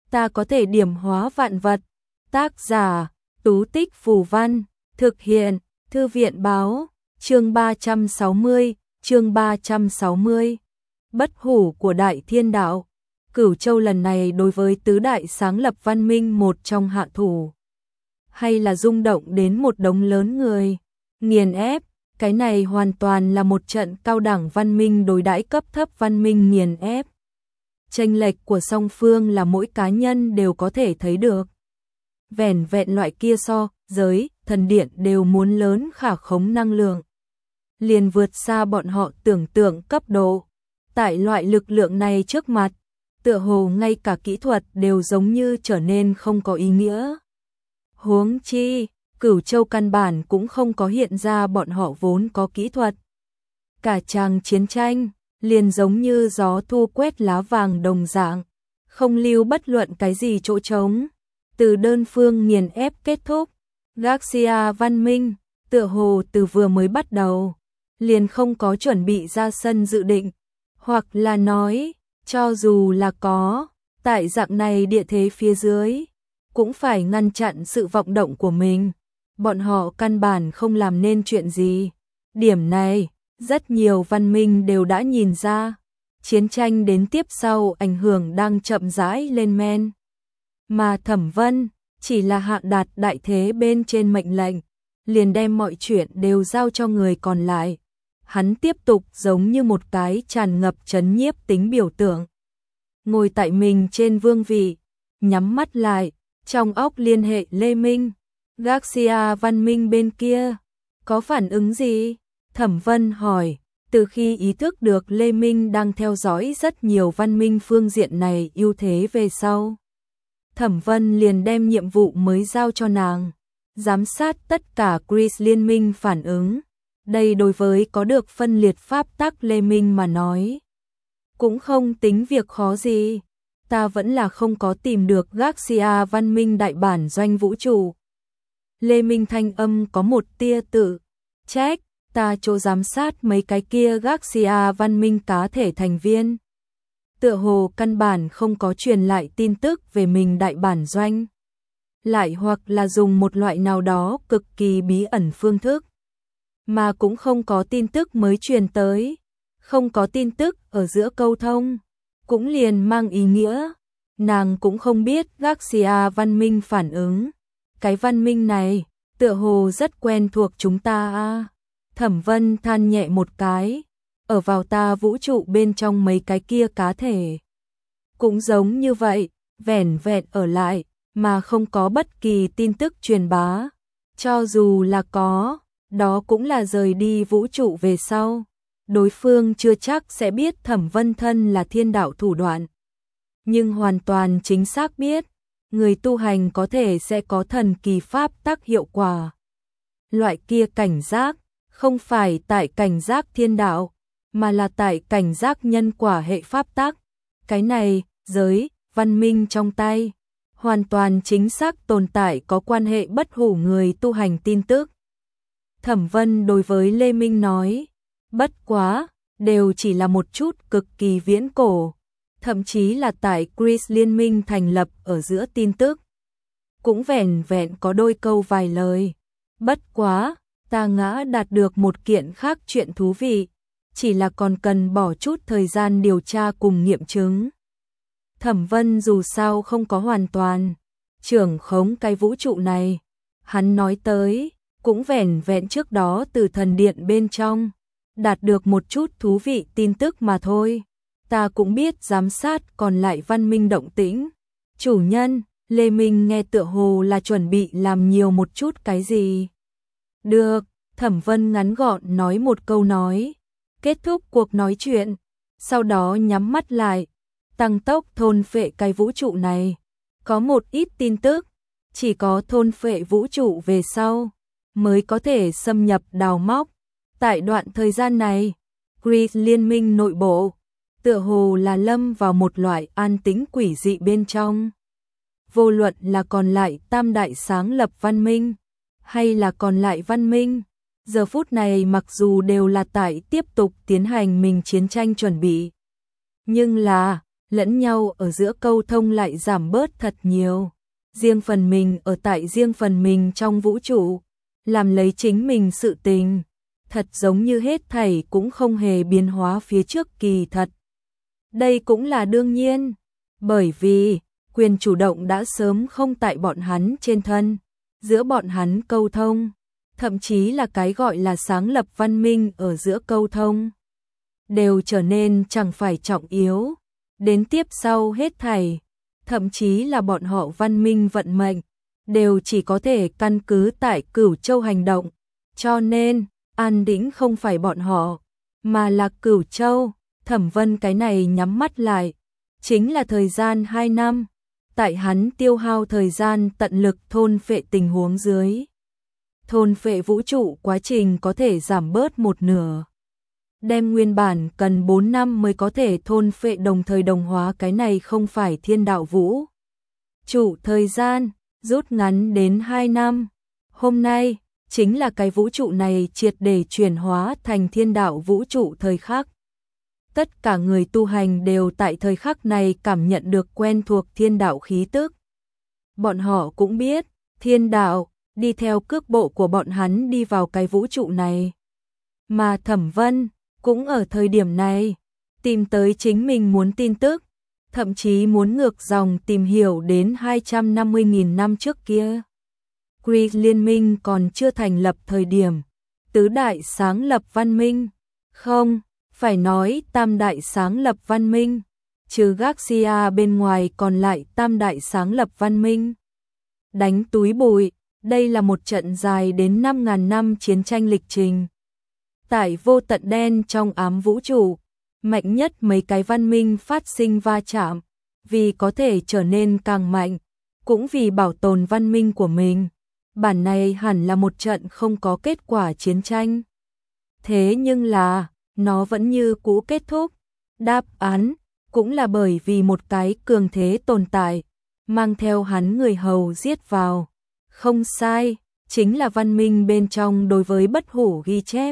ta có thể điểm hóa vạn vật. Tác giả, Tú Tích Phù Văn, thực hiện, Thư viện Báo, chương 360. Bất hủ của Đại Thiên Đạo. Cửu Châu lần này đối với tứ đại sáng lập văn minh một trong hạ thủ, hay là rung động đến một đống lớn người, nghiền ép, cái này hoàn toàn là một trận cao đẳng văn minh đối đãi cấp thấp văn minh nghiền ép. Chênh lệch của song phương là mỗi cá nhân đều có thể thấy được. Vẻn vẹn loại kia so, giới, thần điện đều muốn lớn khả khống năng lượng, liền vượt xa bọn họ tưởng tượng cấp độ. Tại loại lực lượng này trước mặt, tựa hồ ngay cả kỹ thuật đều giống như trở nên không có ý nghĩa. Huống chi, Cửu Châu căn bản cũng không có hiện ra bọn họ vốn có kỹ thuật. Cả tràng chiến tranh, liền giống như gió thu quét lá vàng đồng dạng, không lưu bất luận cái gì chỗ trống. Từ đơn phương nghiền ép kết thúc, Galaxia văn minh, tựa hồ từ vừa mới bắt đầu, liền không có chuẩn bị ra sân dự định, hoặc là nói, cho dù là có, tại dạng này địa thế phía dưới, cũng phải ngăn chặn sự vọng động của mình. Bọn họ căn bản không làm nên chuyện gì. Điểm này, rất nhiều văn minh đều đã nhìn ra. Chiến tranh đến tiếp sau ảnh hưởng đang chậm rãi lên men. Mà Thẩm Vân chỉ là hạ đạt đại thế bên trên mệnh lệnh, liền đem mọi chuyện đều giao cho người còn lại. Hắn tiếp tục giống như một cái tràn ngập trấn nhiếp tính biểu tượng, ngồi tại mình trên vương vị, nhắm mắt lại, trong óc liên hệ Lê Minh. Galaxia văn minh bên kia, có phản ứng gì? Thẩm Vân hỏi, từ khi ý thức được Lê Minh đang theo dõi rất nhiều văn minh phương diện này ưu thế về sau. Thẩm Vân liền đem nhiệm vụ mới giao cho nàng, giám sát tất cả Chris liên minh phản ứng. Đây đối với có được phân liệt pháp tắc Lê Minh mà nói, cũng không tính việc khó gì. Ta vẫn là không có tìm được Galaxia văn minh đại bản doanh vũ trụ. Lê Minh thanh âm có một tia tự trách, ta chỗ giám sát mấy cái kia Galaxia văn minh cá thể thành viên, tựa hồ căn bản không có truyền lại tin tức về mình đại bản doanh, lại hoặc là dùng một loại nào đó cực kỳ bí ẩn phương thức, mà cũng không có tin tức mới truyền tới. Không có tin tức ở giữa câu thông, cũng liền mang ý nghĩa nàng cũng không biết Galaxia văn minh phản ứng. Cái văn minh này tựa hồ rất quen thuộc chúng ta a. Thẩm Vân than nhẹ một cái, ở vào ta vũ trụ bên trong mấy cái kia cá thể cũng giống như vậy, vẻn vẹn ở lại mà không có bất kỳ tin tức truyền bá, cho dù là có, đó cũng là rời đi vũ trụ về sau. Đối phương chưa chắc sẽ biết Thẩm Vân thân là thiên đạo thủ đoạn, nhưng hoàn toàn chính xác biết người tu hành có thể sẽ có thần kỳ pháp tắc hiệu quả. Loại kia cảnh giác không phải tại cảnh giác thiên đạo, mà là tại cảnh giác nhân quả hệ pháp tắc. Cái này, giới, văn minh trong tay, hoàn toàn chính xác tồn tại có quan hệ bất hủ người tu hành tin tức. Thẩm Vân đối với Lê Minh nói, bất quá, đều chỉ là một chút cực kỳ viễn cổ, thậm chí là tại Chris liên minh thành lập ở giữa tin tức, cũng vẻn vẹn có đôi câu vài lời. Bất quá, ta ngã đạt được một kiện khác chuyện thú vị, chỉ là còn cần bỏ chút thời gian điều tra cùng nghiệm chứng. Thẩm Vân dù sao không có hoàn toàn trưởng khống cái vũ trụ này, hắn nói tới, cũng vẻn vẹn trước đó từ thần điện bên trong đạt được một chút thú vị tin tức mà thôi. Ta cũng biết giám sát còn lại văn minh động tĩnh. Chủ nhân, Lê Minh nghe tựa hồ là chuẩn bị làm nhiều một chút cái gì. Được, Thẩm Vân ngắn gọn nói một câu nói, kết thúc cuộc nói chuyện, sau đó nhắm mắt lại, tăng tốc thôn phệ cái vũ trụ này. Có một ít tin tức, chỉ có thôn phệ vũ trụ về sau mới có thể xâm nhập đào móc. Tại đoạn thời gian này, Chris liên minh nội bộ tựa hồ là lâm vào một loại an tĩnh quỷ dị bên trong. Vô luận là còn lại tam đại sáng lập văn minh, hay là còn lại văn minh, giờ phút này mặc dù đều là tại tiếp tục tiến hành mình chiến tranh chuẩn bị, nhưng là lẫn nhau ở giữa câu thông lại giảm bớt thật nhiều. Riêng phần mình ở tại riêng phần mình trong vũ trụ, làm lấy chính mình sự tình, thật giống như hết thảy cũng không hề biến hóa phía trước kỳ thật. Đây cũng là đương nhiên, bởi vì quyền chủ động đã sớm không tại bọn hắn trên thân, giữa bọn hắn câu thông, thậm chí là cái gọi là sáng lập văn minh ở giữa câu thông, đều trở nên chẳng phải trọng yếu, đến tiếp sau hết thảy, thậm chí là bọn họ văn minh vận mệnh, đều chỉ có thể căn cứ tại Cửu Châu hành động, cho nên, an đĩnh không phải bọn họ, mà là Cửu Châu. Thẩm Vân cái này nhắm mắt lại, chính là thời gian 2 năm, tại hắn tiêu hao thời gian tận lực thôn phệ tình huống dưới. Thôn phệ vũ trụ quá trình có thể giảm bớt một nửa. Đem nguyên bản cần 4 năm mới có thể thôn phệ đồng thời đồng hóa cái này không phải thiên đạo vũ trụ thời gian, rút ngắn đến 2 năm. Hôm nay, chính là cái vũ trụ này triệt để chuyển hóa thành thiên đạo vũ trụ thời khắc. Tất cả người tu hành đều tại thời khắc này cảm nhận được quen thuộc thiên đạo khí tức. Bọn họ cũng biết, thiên đạo, đi theo cước bộ của bọn hắn đi vào cái vũ trụ này. Mà Thẩm Vân, cũng ở thời điểm này, tìm tới chính mình muốn tin tức, thậm chí muốn ngược dòng tìm hiểu đến 250.000 năm trước kia. Greek liên minh còn chưa thành lập thời điểm, tứ đại sáng lập văn minh, không, phải nói tam đại sáng lập văn minh, trừ Garcia bên ngoài còn lại tam đại sáng lập văn minh. Đánh túi bụi, đây là một trận dài đến 5.000 năm chiến tranh lịch trình. Tại vô tận đen trong ám vũ trụ, mạnh nhất mấy cái văn minh phát sinh va chạm, vì có thể trở nên càng mạnh, cũng vì bảo tồn văn minh của mình. Bản này hẳn là một trận không có kết quả chiến tranh. Thế nhưng là, nó vẫn như cũ kết thúc. Đáp án, cũng là bởi vì một cái cường thế tồn tại, mang theo hắn người hầu giết vào. Không sai, chính là văn minh bên trong đối với bất hủ ghi chép.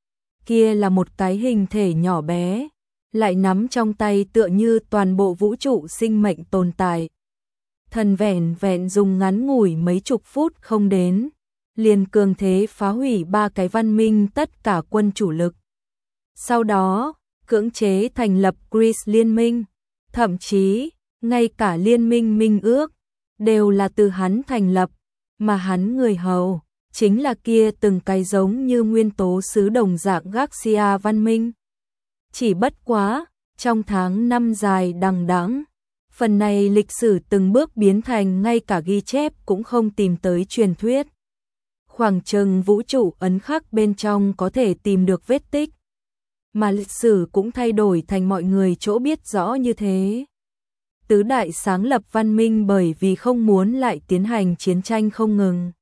Kia là một cái hình thể nhỏ bé, lại nắm trong tay tựa như toàn bộ vũ trụ sinh mệnh tồn tại. Thần vẹn vẹn dùng ngắn ngủi mấy chục phút không đến, liền cường thế phá hủy 3 cái văn minh tất cả quân chủ lực. Sau đó, cưỡng chế thành lập Greece liên minh, thậm chí, ngay cả liên minh minh ước, đều là từ hắn thành lập, mà hắn người hầu, chính là kia từng cái giống như nguyên tố sứ đồng dạng Garcia văn minh. Chỉ bất quá, trong tháng 5 dài đằng đẵng, phần này lịch sử từng bước biến thành ngay cả ghi chép cũng không tìm tới truyền thuyết. Khoảng chừng vũ trụ ấn khắc bên trong có thể tìm được vết tích, mà lịch sử cũng thay đổi thành mọi người chỗ biết rõ như thế. Tứ đại sáng lập văn minh bởi vì không muốn lại tiến hành chiến tranh không ngừng,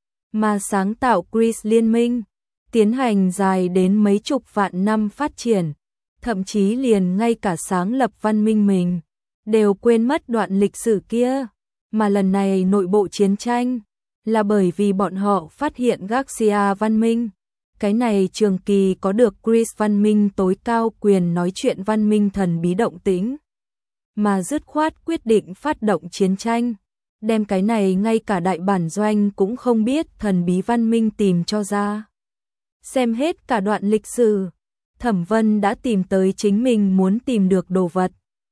mà sáng tạo Greece liên minh, tiến hành dài đến mấy chục vạn năm phát triển, thậm chí liền ngay cả sáng lập văn minh mình, đều quên mất đoạn lịch sử kia, mà lần này nội bộ chiến tranh, là bởi vì bọn họ phát hiện Garcia văn minh. Cái này trường kỳ có được Greece văn minh tối cao quyền nói chuyện văn minh thần bí động tĩnh, mà dứt khoát quyết định phát động chiến tranh, đem cái này ngay cả đại bản doanh cũng không biết thần bí văn minh tìm cho ra. Xem hết cả đoạn lịch sử, Thẩm Vân đã tìm tới chính mình muốn tìm được đồ vật.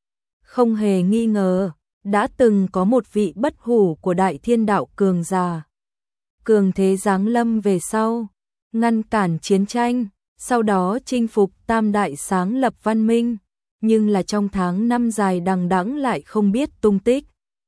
Không hề nghi ngờ, đã từng có một vị bất hủ của đại thiên đạo cường giả. Cường thế giáng lâm về sau, ngăn cản chiến tranh, sau đó chinh phục tam đại sáng lập văn minh, nhưng là trong tháng 5 dài đằng đẵng lại không biết tung tích.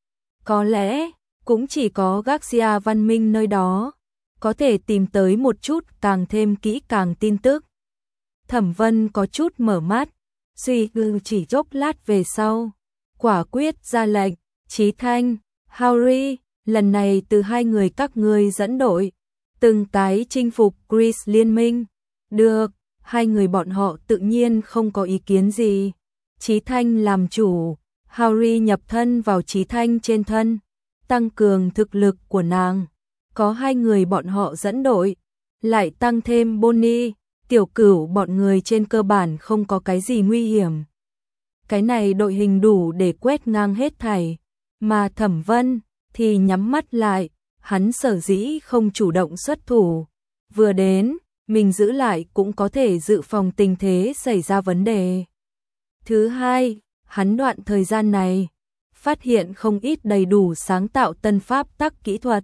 Có lẽ, cũng chỉ có Garcia văn minh nơi đó, có thể tìm tới một chút càng thêm kỹ càng tin tức. Thẩm Vân có chút mở mắt, suy tư chỉ chốc lát về sau, quả quyết ra lệnh, Chí Thanh, Harry, lần này từ hai người các ngươi dẫn đội, từng cái chinh phục Greece liên minh. Được, hai người bọn họ tự nhiên không có ý kiến gì. Chí Thanh làm chủ, Harry nhập thân vào Chí Thanh trên thân, tăng cường thực lực của nàng. Có hai người bọn họ dẫn đội, lại tăng thêm Bonnie, Tiểu Cửu bọn người trên cơ bản không có cái gì nguy hiểm. cái này đội hình đủ để quét ngang hết thảy, mà Thẩm Vân thì nhắm mắt lại, hắn sở dĩ không chủ động xuất thủ, vừa đến, mình giữ lại cũng có thể dự phòng tình thế xảy ra vấn đề. Thứ hai, hắn đoạn thời gian này, phát hiện không ít đầy đủ sáng tạo tân pháp tắc kỹ thuật.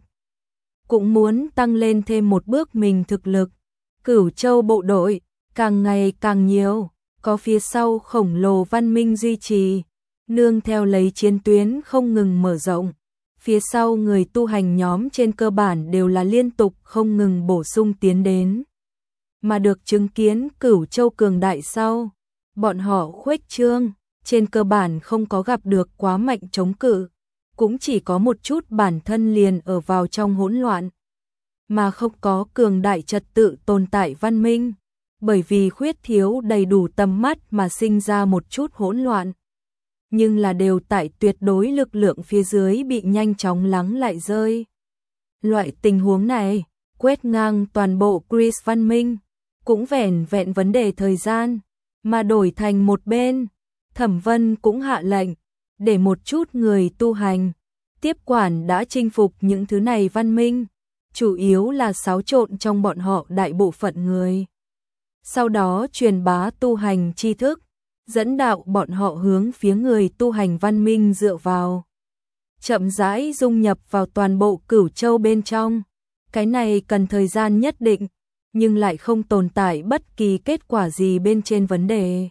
Cũng muốn tăng lên thêm một bước mình thực lực. Cửu Châu bộ đội, càng ngày càng nhiều, có phía sau khổng lồ văn minh duy trì, nương theo lấy chiến tuyến không ngừng mở rộng. Phía sau người tu hành nhóm trên cơ bản đều là liên tục không ngừng bổ sung tiến đến. Mà được chứng kiến Cửu Châu cường đại sau, bọn họ khuếch trương, trên cơ bản không có gặp được quá mạnh chống cự, cũng chỉ có một chút bản thân liền ở vào trong hỗn loạn, mà không có cường đại trật tự tồn tại văn minh, bởi vì khuyết thiếu đầy đủ tầm mắt mà sinh ra một chút hỗn loạn. Nhưng là đều tại tuyệt đối lực lượng phía dưới bị nhanh chóng lắng lại rơi. Loại tình huống này, quét ngang toàn bộ Chris văn minh, cũng vẻn vẹn vấn đề thời gian, mà đổi thành một bên, Thẩm Vân cũng hạ lệnh, để một chút người tu hành, tiếp quản đã chinh phục những thứ này văn minh, chủ yếu là xáo trộn trong bọn họ đại bộ phận người. Sau đó truyền bá tu hành tri thức, dẫn đạo bọn họ hướng phía người tu hành văn minh dựa vào. Chậm rãi dung nhập vào toàn bộ Cửu Châu bên trong. Cái này cần thời gian nhất định, nhưng lại không tồn tại bất kỳ kết quả gì bên trên vấn đề.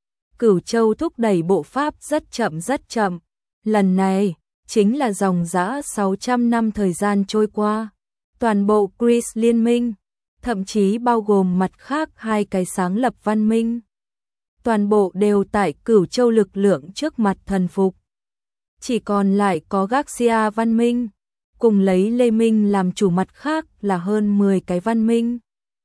Cửu Châu thúc đẩy bộ pháp rất chậm. Lần này, chính là dòng dã 600 năm thời gian trôi qua. Toàn bộ Chris liên minh, thậm chí bao gồm mặt khác hai cái sáng lập văn minh. Toàn bộ đều tại Cửu Châu lực lượng trước mặt thần phục. Chỉ còn lại có Garcia văn minh, cùng lấy Lê Minh làm chủ mặt khác là hơn 10 cái văn minh.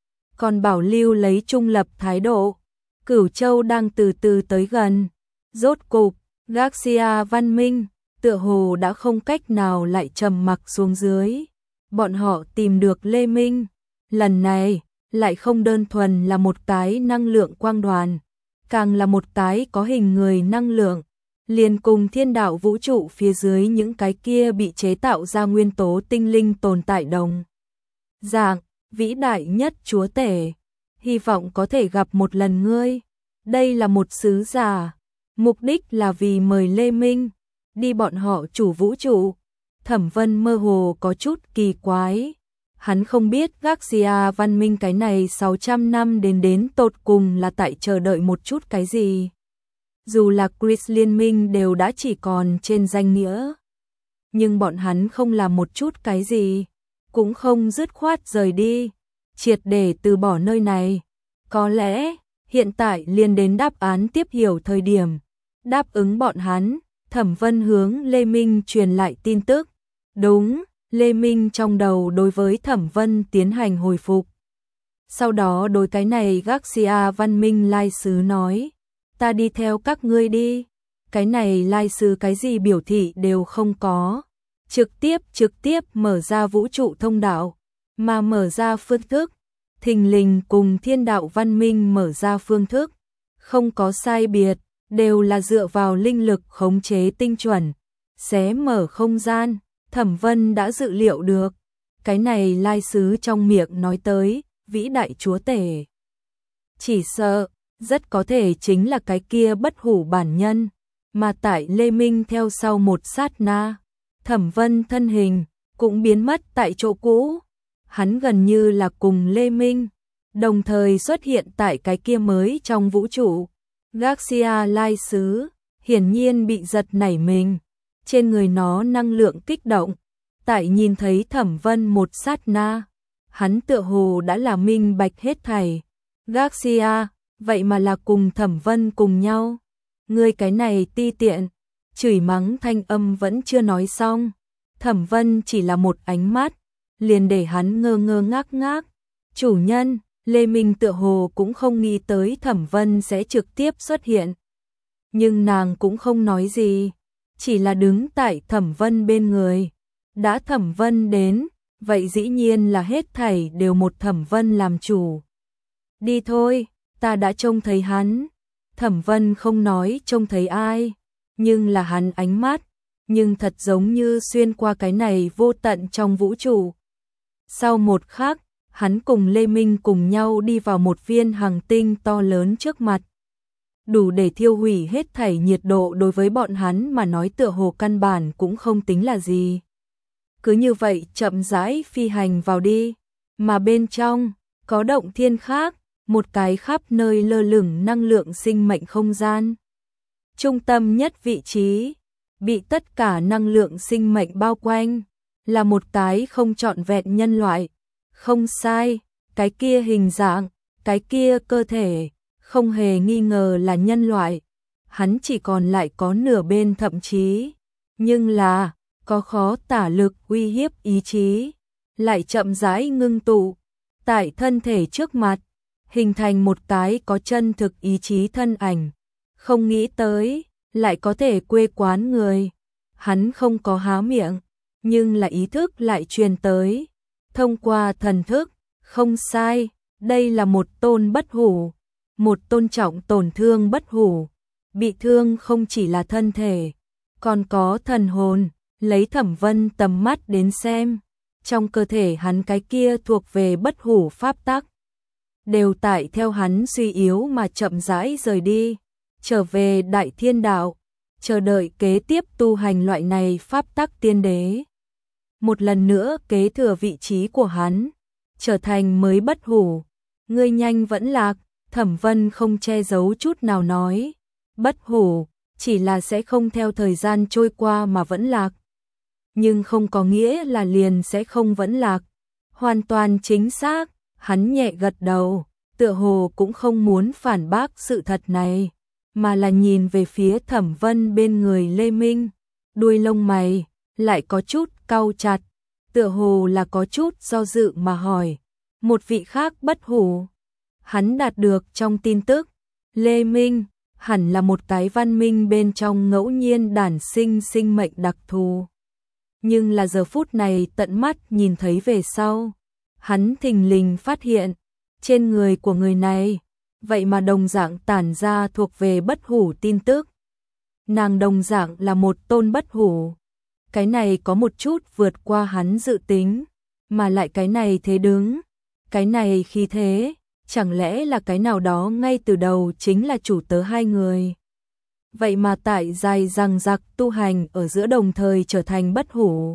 Còn bảo lưu lấy trung lập thái độ, Cửu Châu đang từ từ tới gần. Rốt cục, Garcia văn minh, tựa hồ đã không cách nào lại trầm mặc xuống dưới. Bọn họ tìm được Lê Minh, lần này lại không đơn thuần là một cái năng lượng quang đoàn, càng là một cái có hình người năng lượng, liền cùng thiên đạo vũ trụ phía dưới những cái kia bị chế tạo ra nguyên tố tinh linh tồn tại đồng dạng, vĩ đại nhất chúa tể, hy vọng có thể gặp một lần ngươi. Đây là một sứ giả, mục đích là vì mời Lê Minh đi bọn họ chủ vũ trụ. Thẩm Vân mơ hồ có chút kỳ quái, hắn không biết Garcia văn minh cái này 600 năm đến tột cùng là tại chờ đợi một chút cái gì. Dù là Chris liên minh đều đã chỉ còn trên danh nghĩa, nhưng bọn hắn không làm một chút cái gì, cũng không dứt khoát rời đi, triệt để từ bỏ nơi này. Có lẽ, hiện tại liền đến đáp án tiếp hiểu thời điểm, đáp ứng bọn hắn. Thẩm Vân hướng Lê Minh truyền lại tin tức. Đúng, Lê Minh trong đầu đối với Thẩm Vân tiến hành hồi phục. Sau đó đối cái này Garcia văn minh lai sứ nói, ta đi theo các ngươi đi. Cái này lai sứ cái gì biểu thị đều không có. Trực tiếp mở ra vũ trụ thông đạo, mà mở ra phương thức. Thình lình cùng thiên đạo văn minh mở ra phương thức. Không có sai biệt, đều là dựa vào linh lực khống chế tinh chuẩn. Xé mở không gian, Thẩm Vân đã dự liệu được. Cái này lai sứ trong miệng nói tới, vĩ đại chúa tể. Chỉ sợ, rất có thể chính là cái kia bất hủ bản nhân, mà tại Lê Minh theo sau một sát na, Thẩm Vân thân hình cũng biến mất tại chỗ cũ. Hắn gần như là cùng Lê Minh, đồng thời xuất hiện tại cái kia mới trong vũ trụ. Garcia lai sứ, hiển nhiên bị giật nảy mình, trên người nó năng lượng kích động, tại nhìn thấy Thẩm Vân một sát na, hắn tựa hồ đã là minh bạch hết thảy. Garcia, vậy mà là cùng Thẩm Vân cùng nhau. Ngươi cái này ti tiện, chửi mắng thanh âm vẫn chưa nói xong. Thẩm Vân chỉ là một ánh mắt, liền để hắn ngơ ngơ ngác ngác. Chủ nhân, Lê Minh tựa hồ cũng không nghĩ tới Thẩm Vân sẽ trực tiếp xuất hiện. Nhưng nàng cũng không nói gì, chỉ là đứng tại Thẩm Vân bên người. Đã Thẩm Vân đến, vậy dĩ nhiên là hết thảy đều một Thẩm Vân làm chủ. Đi thôi, ta đã trông thấy hắn. Thẩm Vân không nói trông thấy ai, nhưng là hắn ánh mắt, nhưng thật giống như xuyên qua cái này vô tận trong vũ trụ. Sau một khắc, hắn cùng Lê Minh cùng nhau đi vào một viên hành tinh to lớn trước mặt. Đủ để thiêu hủy hết thảy nhiệt độ đối với bọn hắn mà nói tựa hồ căn bản cũng không tính là gì. Cứ như vậy chậm rãi phi hành vào đi, mà bên trong có động thiên khác, một cái khắp nơi lơ lửng năng lượng sinh mệnh không gian. Trung tâm nhất vị trí, bị tất cả năng lượng sinh mệnh bao quanh, là một cái không trọn vẹn nhân loại. Không sai, cái kia hình dạng, cái kia cơ thể, không hề nghi ngờ là nhân loại. Hắn chỉ còn lại có nửa bên thậm chí, nhưng là có khó tả lực uy hiếp ý chí, lại chậm rãi ngưng tụ tại thân thể trước mặt, hình thành một cái có chân thực ý chí thân ảnh. Không nghĩ tới, lại có thể quê quán người. Hắn không có há miệng, nhưng là ý thức lại truyền tới. Thông qua thần thức, không sai, đây là một tôn bất hủ, một tôn trọng tổn thương bất hủ. Bị thương không chỉ là thân thể, còn có thần hồn. Lấy Thẩm Vân tầm mắt đến xem, trong cơ thể hắn cái kia thuộc về bất hủ pháp tắc, đều tại theo hắn suy yếu mà chậm rãi rời đi, trở về Đại Thiên Đạo, chờ đợi kế tiếp tu hành loại này pháp tắc tiên đế. Một lần nữa kế thừa vị trí của hắn, trở thành mới bất hủ. Ngươi nhanh vẫn lạc, Thẩm Vân không che giấu chút nào nói. Bất hủ, chỉ là sẽ không theo thời gian trôi qua mà vẫn lạc. Nhưng không có nghĩa là liền sẽ không vẫn lạc. Hoàn toàn chính xác, hắn nhẹ gật đầu, tựa hồ cũng không muốn phản bác sự thật này, mà là nhìn về phía Thẩm Vân bên người Lê Minh, đuôi lông mày lại có chút cau chặt, tựa hồ là có chút do dự mà hỏi, một vị khác bất hủ. Hắn đạt được trong tin tức, Lê Minh hẳn là một cái văn minh bên trong ngẫu nhiên đản sinh sinh mệnh đặc thù. Nhưng là giờ phút này tận mắt nhìn thấy về sau, hắn thình lình phát hiện, trên người của người này, vậy mà đồng dạng tản ra thuộc về bất hủ tin tức. Nàng đồng dạng là một tôn bất hủ. Cái này có một chút vượt qua hắn dự tính, mà lại cái này thế đứng, cái này khi thế, chẳng lẽ là cái nào đó ngay từ đầu chính là chủ tớ hai người. Vậy mà tại dài dằng dặc tu hành ở giữa đồng thời trở thành bất hủ.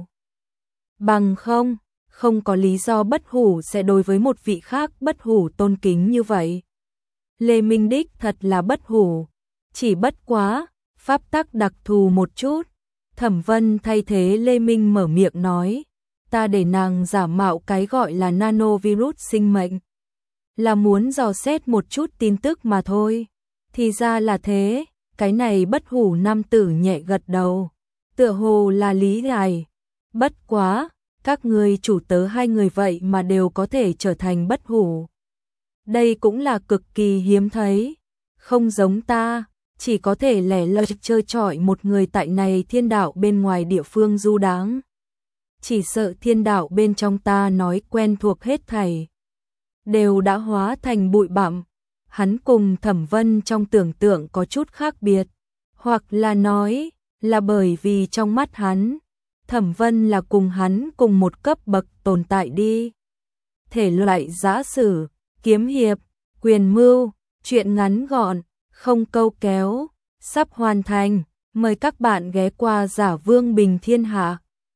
Bằng không có lý do bất hủ sẽ đối với một vị khác bất hủ tôn kính như vậy. Lê Minh đích thật là bất hủ, chỉ bất quá, pháp tắc đặc thù một chút. Thẩm Vân thay thế Lê Minh mở miệng nói, ta để nàng giả mạo cái gọi là nanovirus sinh mệnh, là muốn dò xét một chút tin tức mà thôi. Thì ra là thế. Cái này bất hủ nam tử nhẹ gật đầu, tựa hồ là lý giải. Bất quá, các ngươi chủ tớ hai người vậy mà đều có thể trở thành bất hủ. Đây cũng là cực kỳ hiếm thấy, không giống ta, chỉ có thể lẻ loi chơi chọi một người tại này thiên đạo bên ngoài địa phương du đáng. Chỉ sợ thiên đạo bên trong ta nói quen thuộc hết thảy, đều đã hóa thành bụi bặm. Hắn cùng Thẩm Vân trong tưởng tượng có chút khác biệt, hoặc là nói là bởi vì trong mắt hắn, Thẩm Vân là cùng hắn cùng một cấp bậc tồn tại đi. Thể loại giã sử, kiếm hiệp, quyền mưu, truyện ngắn gọn, không câu kéo, sắp hoàn thành, mời các bạn ghé qua Giả Vương Bình Thiên Hạ.